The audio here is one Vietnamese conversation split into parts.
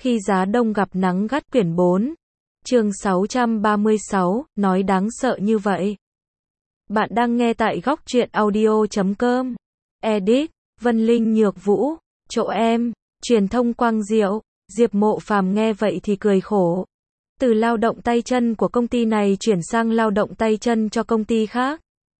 Khi giá đông gặp nắng gắt quyển 4. Chương 636, nói đáng sợ như vậy. Bạn đang nghe tại góc truyện audio.com. Edit, Vân Linh Nhược Vũ, chỗ em, truyền thông Quang Diệu. Diệp Mộ Phàm nghe vậy thì cười khổ. Từ lao động tay chân của công ty này chuyển sang lao động tay chân cho công ty khác.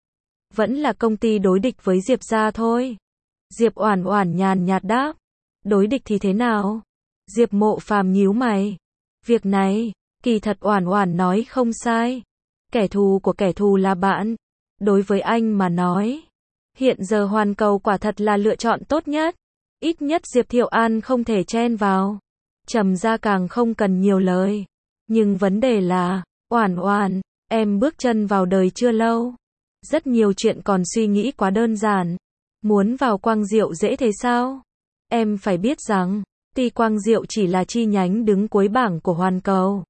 Vẫn là công ty đối địch với Diệp gia thôi. Diệp Oản Oản nhàn nhạt đáp. Đối địch thì thế nào? Diệp Mộ Phàm nhíu mày. Việc này, kỳ thật Oản Oản nói không sai. Kẻ thù của kẻ thù là bạn. Đối với anh mà nói, hiện giờ Hoàn Cầu quả thật là lựa chọn tốt nhất. Ít nhất Diệp Thiệu An không thể chen vào. Trầm gia càng không cần nhiều lời. Nhưng vấn đề là, Oản Oản, em bước chân vào đời chưa lâu. Rất nhiều chuyện còn suy nghĩ quá đơn giản. Muốn vào Quang Diệu dễ thế sao? Em phải biết rằng, tuy Quang Diệu chỉ là chi nhánh đứng cuối bảng của Hoàn Cầu,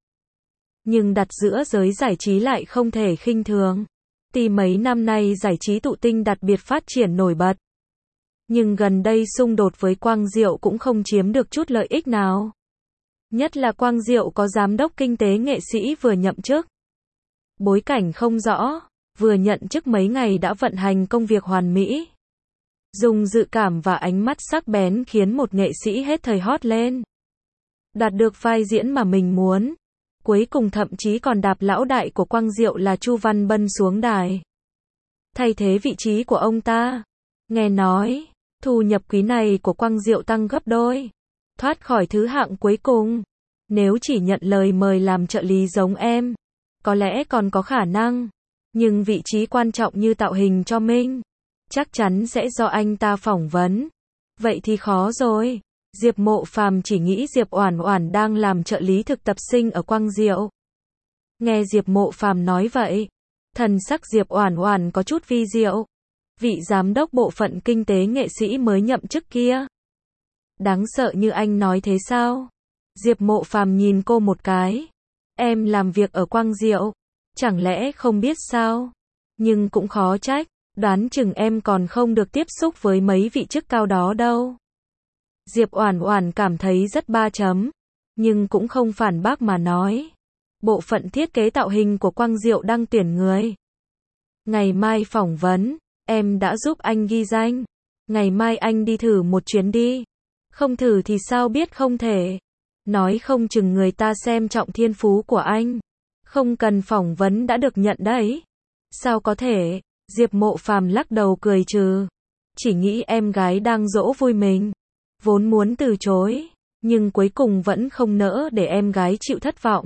nhưng đặt giữa giới giải trí lại không thể khinh thường. Tuy mấy năm nay giải trí thụ tinh đặc biệt phát triển nổi bật, nhưng gần đây xung đột với Quang Diệu cũng không chiếm được chút lợi ích nào. Nhất là Quang Diệu có giám đốc kinh tế nghệ sĩ vừa nhậm chức. Bối cảnh không rõ, vừa nhận chức mấy ngày đã vận hành công việc hoàn mỹ. Dùng dự cảm và ánh mắt sắc bén khiến một nghệ sĩ hết thời hot lên. Đạt được vai diễn mà mình muốn. Cuối cùng thậm chí còn đạp lão đại của Quang Diệu là Chu Văn Bân xuống đài. Thay thế vị trí của ông ta. Nghe nói, thu nhập quý này của Quang Diệu tăng gấp đôi. Thoát khỏi thứ hạng cuối cùng. Nếu chỉ nhận lời mời làm trợ lý giống em, có lẽ còn có khả năng. Nhưng vị trí quan trọng như tạo hình cho Minh, chắc chắn sẽ do anh ta phỏng vấn. Vậy thì khó rồi. Diệp Mộ Phàm chỉ nghĩ Diệp Oản Oản đang làm trợ lý thực tập sinh ở Quang Diệu. Nghe Diệp Mộ Phàm nói vậy, thần sắc Diệp Oản Oản có chút vi diệu. Vị giám đốc bộ phận kinh tế nghệ sĩ mới nhậm chức kia, đáng sợ như anh nói thế sao? Diệp Mộ Phàm nhìn cô một cái. Em làm việc ở Quang Diệu, chẳng lẽ không biết sao? Nhưng cũng khó trách, đoán chừng em còn không được tiếp xúc với mấy vị chức cao đó đâu. Diệp Oản Oản cảm thấy rất ba chấm, nhưng cũng không phản bác mà nói. Bộ phận thiết kế tạo hình của Quang Diệu đang tuyển người. Ngày mai phỏng vấn, em đã giúp anh ghi danh. Ngày mai anh đi thử một chuyến đi. Không thử thì sao biết không thể. Nói không chừng người ta xem trọng thiên phú của anh. Không cần phỏng vấn đã được nhận đấy. Sao có thể? Diệp Mộ Phàm lắc đầu cười trừ. Chỉ nghĩ em gái đang dỗ vui mình. Vốn muốn từ chối, nhưng cuối cùng vẫn không nỡ để em gái chịu thất vọng.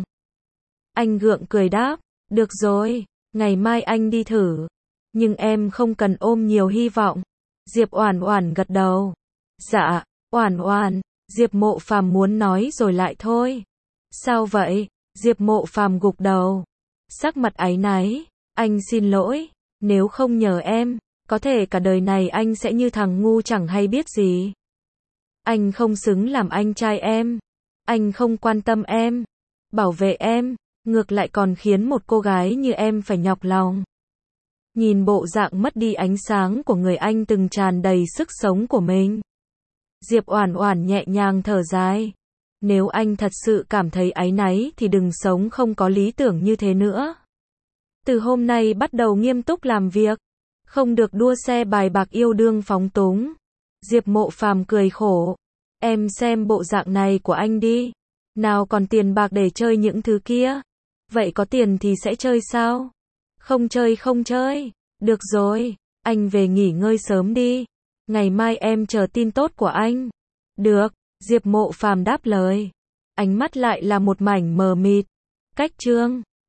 Anh gượng cười đáp, được rồi, ngày mai anh đi thử. Nhưng em không cần ôm nhiều hy vọng. Diệp Oản Oản gật đầu. Dạ, Oản Oản, Diệp Mộ Phàm muốn nói rồi lại thôi. Sao vậy? Diệp Mộ Phàm gục đầu. Sắc mặt áy náy, anh xin lỗi, nếu không nhờ em, có thể cả đời này anh sẽ như thằng ngu chẳng hay biết gì. Anh không xứng làm anh trai em. Anh không quan tâm em, bảo vệ em, ngược lại còn khiến một cô gái như em phải nhọc lòng. Nhìn bộ dạng mất đi ánh sáng của người anh từng tràn đầy sức sống của mình, Diệp Oản Oản nhẹ nhàng thở dài. Nếu anh thật sự cảm thấy áy náy thì đừng sống không có lý tưởng như thế nữa. Từ hôm nay bắt đầu nghiêm túc làm việc, không được đua xe bài bạc yêu đương phóng túng. Diệp Mộ Phàm cười khổ. Em xem bộ dạng này của anh đi. Nào còn tiền bạc để chơi những thứ kia. Vậy có tiền thì sẽ chơi sao? Không chơi không chơi. Được rồi, anh về nghỉ ngơi sớm đi. Ngày mai em chờ tin tốt của anh. Được, Diệp Mộ Phàm đáp lời. Ánh mắt lại là một mảnh mờ mịt. Cách chương